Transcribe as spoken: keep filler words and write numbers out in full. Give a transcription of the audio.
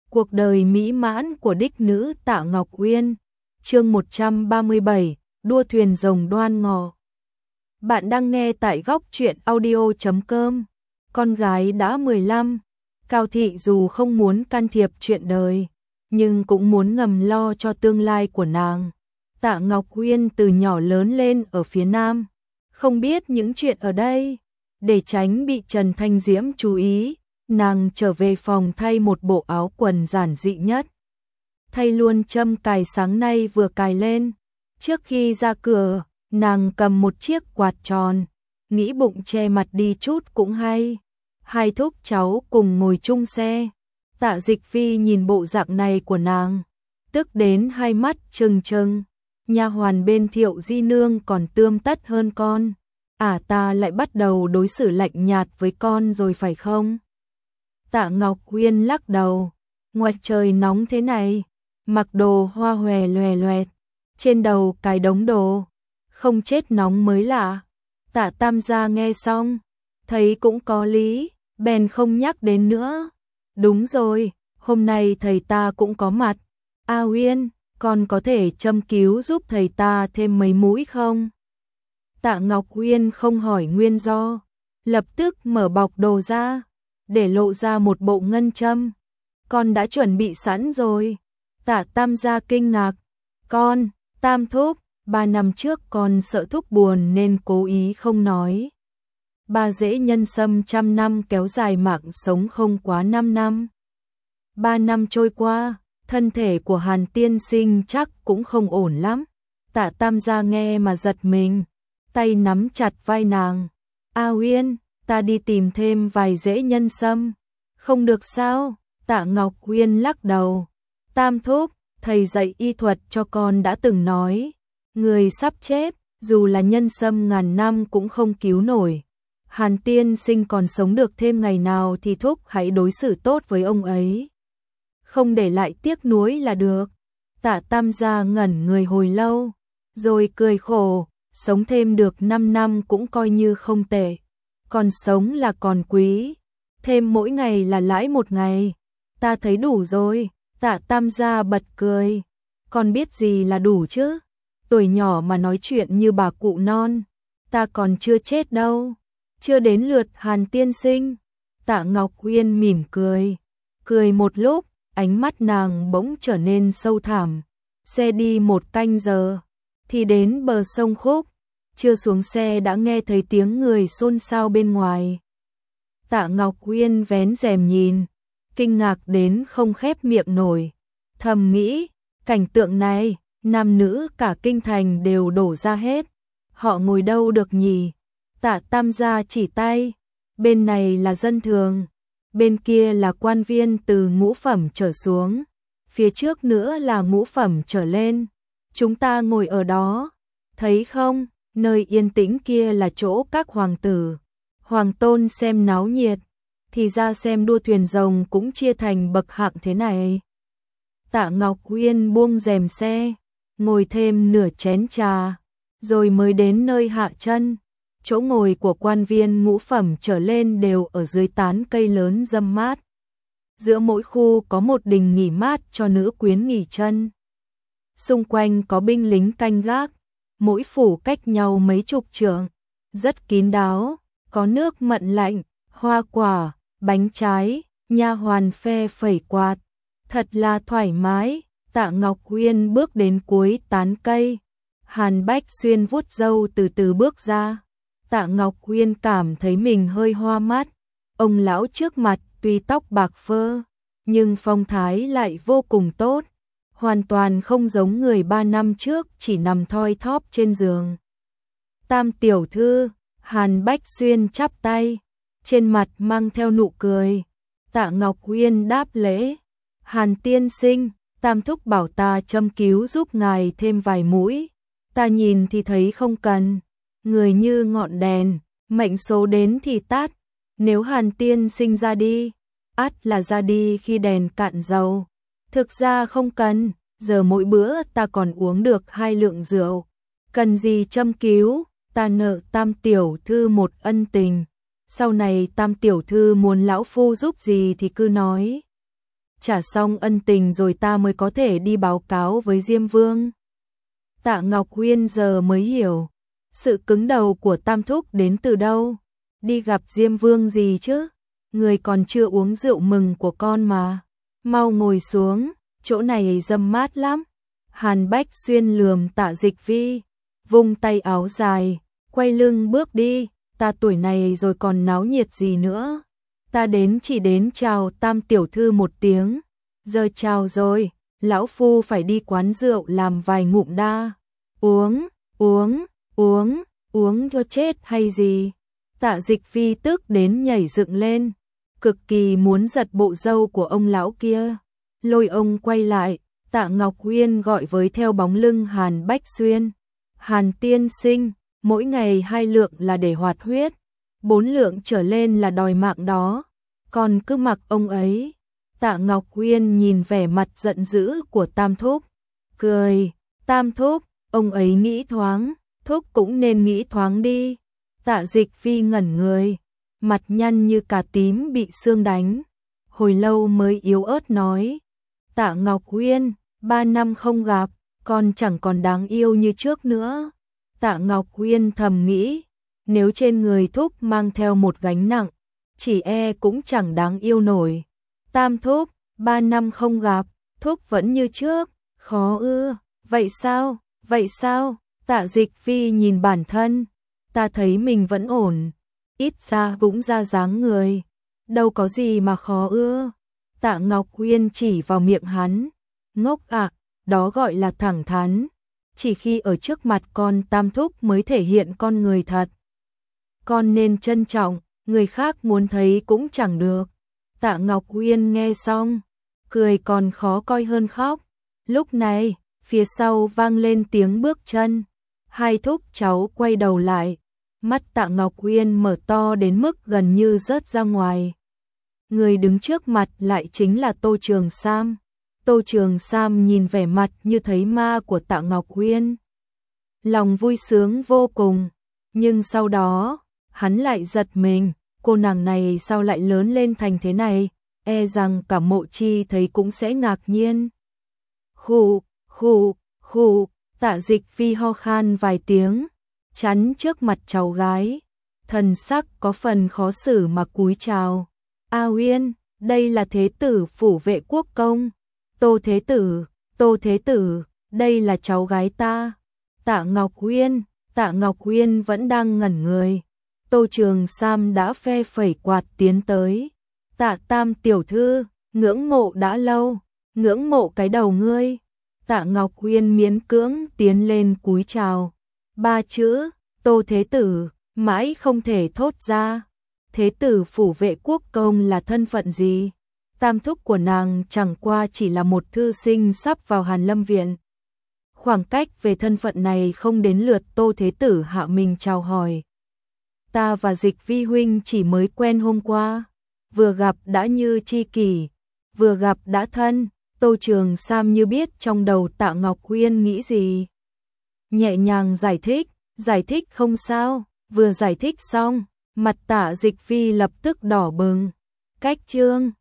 Cuộc đời mỹ mãn của đích nữ Tạ Ngọc Uyên. Chương một trăm ba mươi bảy, đua thuyền rồng đoan ngọ. Bạn đang nghe tại góc truyện audio chấm com. Con gái đã mười lăm, Cao Thị dù không muốn can thiệp chuyện đời, nhưng cũng muốn ngầm lo cho tương lai của nàng. Tạ Ngọc Uyên từ nhỏ lớn lên ở phía Nam, không biết những chuyện ở đây. Để tránh bị Trần Thanh Diễm chú ý, nàng trở về phòng thay một bộ áo quần giản dị nhất. Thay luôn châm cài sáng nay vừa cài lên. Trước khi ra cửa, nàng cầm một chiếc quạt tròn, nghĩ bụng che mặt đi chút cũng hay. Hai thúc cháu cùng ngồi chung xe. Tạ Dịch Phi nhìn bộ dạng này của nàng, tức đến hai mắt trừng trừng. Nha hoàn bên Thiệu Di Nương còn tươm tất hơn con. À ta lại bắt đầu đối xử lạnh nhạt với con rồi phải không? Tạ Ngọc Uyên lắc đầu. Ngoài trời nóng thế này, mặc đồ hoa hòe loè loẹt, trên đầu cái đống đồ, không chết nóng mới lạ. Tạ Tam gia nghe xong, thấy cũng có lý, bèn không nhắc đến nữa. Đúng rồi, hôm nay thầy ta cũng có mặt. A Uyên, con có thể châm cứu giúp thầy ta thêm mấy mũi không? Tạ Ngọc Uyên không hỏi nguyên do, lập tức mở bọc đồ ra, để lộ ra một bộ ngân châm. Con đã chuẩn bị sẵn rồi. Tạ Tam gia kinh ngạc. Con, Tam thúc, ba năm trước con sợ thúc buồn nên cố ý không nói. Ba dễ nhân sâm trăm năm kéo dài mạng sống không quá năm năm. Ba năm trôi qua, thân thể của Hàn tiên sinh chắc cũng không ổn lắm. Tạ Tam gia nghe mà giật mình, tay nắm chặt vai nàng. A Uyên, ta đi tìm thêm vài rễ nhân sâm. Không được sao? Tạ Ngọc Uyên lắc đầu. Tam thúc, thầy dạy y thuật cho con đã từng nói, người sắp chết, dù là nhân sâm ngàn năm cũng không cứu nổi. Hàn tiên sinh còn sống được thêm ngày nào thì thúc hãy đối xử tốt với ông ấy, không để lại tiếc nuối là được. Tạ Tam gia ngẩn người hồi lâu, rồi cười khổ, sống thêm được năm năm cũng coi như không tệ. Còn sống là còn quý, thêm mỗi ngày là lãi một ngày. Ta thấy đủ rồi. Tạ Tam gia bật cười. Con biết gì là đủ chứ? Tuổi nhỏ mà nói chuyện như bà cụ non. Ta còn chưa chết đâu. Chưa đến lượt Hàn tiên sinh. Tạ Ngọc Uyên mỉm cười. Cười một lúc, ánh mắt nàng bỗng trở nên sâu thẳm. Xe đi một canh giờ, thì đến bờ sông Khúc. Chưa xuống xe đã nghe thấy tiếng người xôn xao bên ngoài. Tạ Ngọc Uyên vén rèm nhìn, kinh ngạc đến không khép miệng nổi. Thầm nghĩ, cảnh tượng này, nam nữ cả kinh thành đều đổ ra hết. Họ ngồi đâu được nhỉ? Tạ Tam gia chỉ tay, bên này là dân thường, bên kia là quan viên từ ngũ phẩm trở xuống, phía trước nữa là ngũ phẩm trở lên. Chúng ta ngồi ở đó, thấy không? Nơi yên tĩnh kia là chỗ các hoàng tử, hoàng tôn xem náo nhiệt. Thì ra xem đua thuyền rồng cũng chia thành bậc hạng thế này. Tạ Ngọc Uyên buông rèm xe, ngồi thêm nửa chén trà, rồi mới đến nơi hạ chân. Chỗ ngồi của quan viên ngũ phẩm trở lên đều ở dưới tán cây lớn râm mát. Giữa mỗi khu có một đình nghỉ mát cho nữ quyến nghỉ chân. Xung quanh có binh lính canh gác, mỗi phủ cách nhau mấy chục trượng, rất kín đáo, có nước mận lạnh, hoa quả, bánh trái, nha hoàn phe phẩy quạt, thật là thoải mái. Tạ Ngọc Uyên bước đến cuối tán cây, Hàn Bách Xuyên vuốt râu từ từ bước ra. Tạ Ngọc Uyên cảm thấy mình hơi hoa mắt. Ông lão trước mặt tuy tóc bạc phơ, nhưng phong thái lại vô cùng tốt, hoàn toàn không giống người ba năm trước chỉ nằm thoi thóp trên giường. Tam tiểu thư, Hàn Bách Xuyên chắp tay, trên mặt mang theo nụ cười. Tạ Ngọc Uyên đáp lễ. Hàn tiên sinh, Tam thúc bảo ta châm cứu giúp ngài thêm vài mũi. Ta nhìn thì thấy không cần. Người như ngọn đèn, mệnh số đến thì tắt. Nếu Hàn tiên sinh ra đi, ắt là ra đi khi đèn cạn dầu. Thực ra không cần, giờ mỗi bữa ta còn uống được hai lượng rượu. Cần gì châm cứu, ta nợ Tam tiểu thư một ân tình. Sau này Tam tiểu thư muốn lão phu giúp gì thì cứ nói. trả xong ân tình rồi ta mới có thể đi báo cáo với Diêm Vương. Tạ Ngọc Uyên giờ mới hiểu, sự cứng đầu của Tam Thúc đến từ đâu, đi gặp Diêm Vương gì chứ, người còn chưa uống rượu mừng của con mà, mau ngồi xuống, chỗ này râm mát lắm. Hàn Bách Xuyên lườm Tạ Dịch Vi, vung tay áo dài, quay lưng bước đi, ta tuổi này rồi còn náo nhiệt gì nữa, ta đến chỉ đến chào Tam tiểu thư một tiếng, giờ chào rồi, lão phu phải đi quán rượu làm vài ngụm đa, uống, uống, uống, uống cho chết hay gì. Tạ Dịch Vi tức đến nhảy dựng lên, cực kỳ muốn giật bộ râu của ông lão kia, lôi ông quay lại. Tạ Ngọc Uyên gọi với theo bóng lưng Hàn Bách Xuyên, Hàn tiên sinh, mỗi ngày hai lượng là để hoạt huyết, bốn lượng trở lên là đòi mạng đó, còn cứ mặc ông ấy. Tạ Ngọc Uyên nhìn vẻ mặt giận dữ của Tam Thúc, cười, Tam Thúc, ông ấy nghĩ thoáng, Thúc cũng nên nghĩ thoáng đi. Tạ Dịch Vi ngẩn người, mặt nhăn như cà tím bị sương đánh, hồi lâu mới yếu ớt nói, Tạ Ngọc Uyên, ba năm không gặp, con chẳng còn đáng yêu như trước nữa. Tạ Ngọc Uyên thầm nghĩ, nếu trên người Thúc mang theo một gánh nặng, chỉ e cũng chẳng đáng yêu nổi. Tam Thúc, ba năm không gặp, Thúc vẫn như trước, khó ư, vậy sao, vậy sao? Tạ Dịch Vi nhìn bản thân, ta thấy mình vẫn ổn, ít ra cũng ra dáng người, đâu có gì mà khó ư. Tạ Ngọc Uyên chỉ vào miệng hắn, ngốc ạ, à, đó gọi là thẳng thắn, chỉ khi ở trước mặt con Tam Thúc mới thể hiện con người thật. Con nên trân trọng, người khác muốn thấy cũng chẳng được. Tạ Ngọc Uyên nghe xong, cười còn khó coi hơn khóc. Lúc này, phía sau vang lên tiếng bước chân, hai thúc cháu quay đầu lại, mắt Tạ Ngọc Uyên mở to đến mức gần như rớt ra ngoài. Người đứng trước mặt lại chính là Tô Trường Sam. Tô Trường Sam nhìn vẻ mặt như thấy ma của Tạ Ngọc Uyên, lòng vui sướng vô cùng, nhưng sau đó, hắn lại giật mình, cô nàng này sao lại lớn lên thành thế này, e rằng cả Mộ Chi thấy cũng sẽ ngạc nhiên. Khụ, khụ, khụ, Tạ Dịch Vi ho khan vài tiếng, chắn trước mặt cháu gái, thần sắc có phần khó xử mà cúi chào. A Uyên, đây là Thế tử phủ vệ quốc công. Tô Thế tử, Tô Thế tử, đây là cháu gái ta. Tạ Ngọc Uyên, Tạ Ngọc Uyên vẫn đang ngẩn người. Tô Trường Sam đã phe phẩy quạt tiến tới. Tạ Tam tiểu thư, ngưỡng mộ đã lâu, ngưỡng mộ cái đầu ngươi. Tạ Ngọc Uyên miễn cưỡng tiến lên cúi chào. Ba chữ, Tô Thế tử, mãi không thể thốt ra. Thế tử phủ vệ quốc công là thân phận gì? Tam thúc của nàng chẳng qua chỉ là một thư sinh sắp vào Hàn Lâm viện. Khoảng cách về thân phận này không đến lượt Tô Thế tử hạ mình chào hỏi. Ta và Dịch Vi huynh chỉ mới quen hôm qua, vừa gặp đã như tri kỷ, vừa gặp đã thân. Tô Trường Sam như biết trong đầu Tạ Ngọc Uyên nghĩ gì. Nhẹ nhàng giải thích, giải thích không sao, vừa giải thích xong, mặt Tạ Dịch Vi lập tức đỏ bừng. Cách chương